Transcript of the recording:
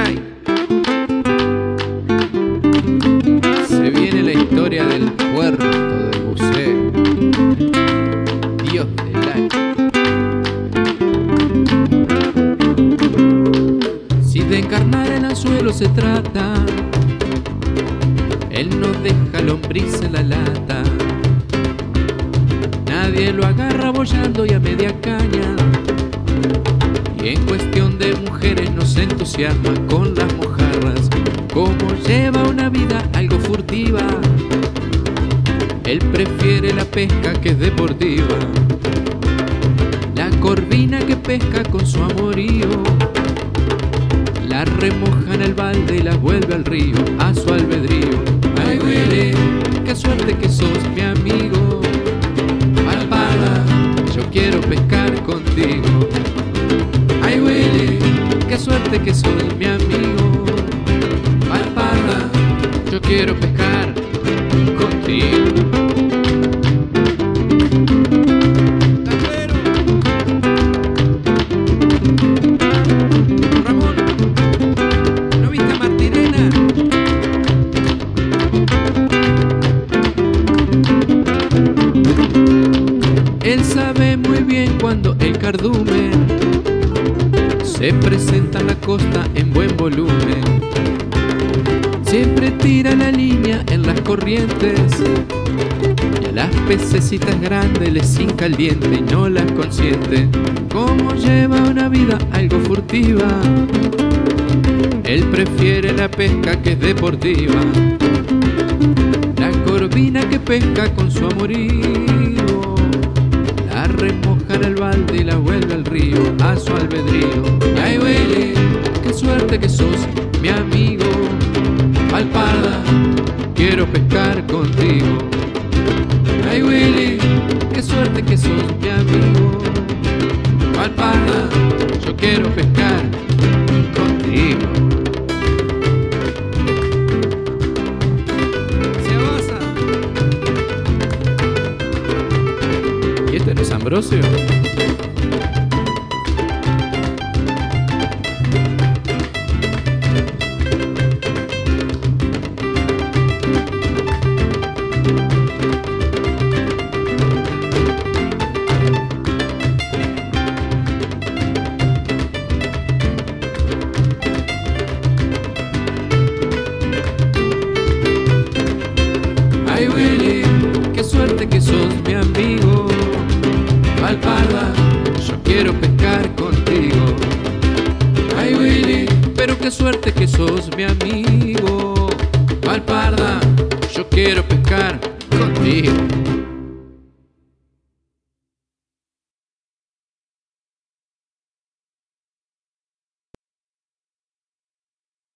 trae. Se viene la historia del puerto del buceo. Dios del año. Si de encarnar el anzuelo se trata, él no deja lombriz en la lata. Nadie lo agarra boyando y a media caña. Y en cuestión de mujeres no se entusiasma con las mojarras. Como lleva una vida algo furtiva, él prefiere la pesca que es deportiva. La corvina que pesca con su amorío, la remoja en el balde y la vuelve al río a su albedrío. Ay, Willy, qué suerte que sos mi amigo. Alpada, yo quiero pescar contigo. Ay, Willy, qué suerte que sos mi amigo. Alpada, yo quiero pescar contigo. Él sabe muy bien cuando el cardumen se presenta en la costa en buen volumen. Siempre tira la línea en las corrientes y a las pececitas grandes les hinca el diente y no las consiente. Como lleva una vida algo furtiva, él prefiere la pesca que es deportiva. La corvina que pesca con su amorío, la remoja en el balde y la vuelve al río a su albedrío. Ay, Willy, qué suerte que sos mi amigo. Alpada, quiero pescar contigo. Ay, Willy, qué suerte que sos mi amigo. Alpada, yo quiero pescar contigo. Se avanza. ¿Y este no es Ambrosio? Ay, Willy, qué suerte que sos mi amigo. Alpada, yo quiero pescar contigo. Ay, Willy, pero qué suerte que sos mi amigo. Alpada, yo quiero pescar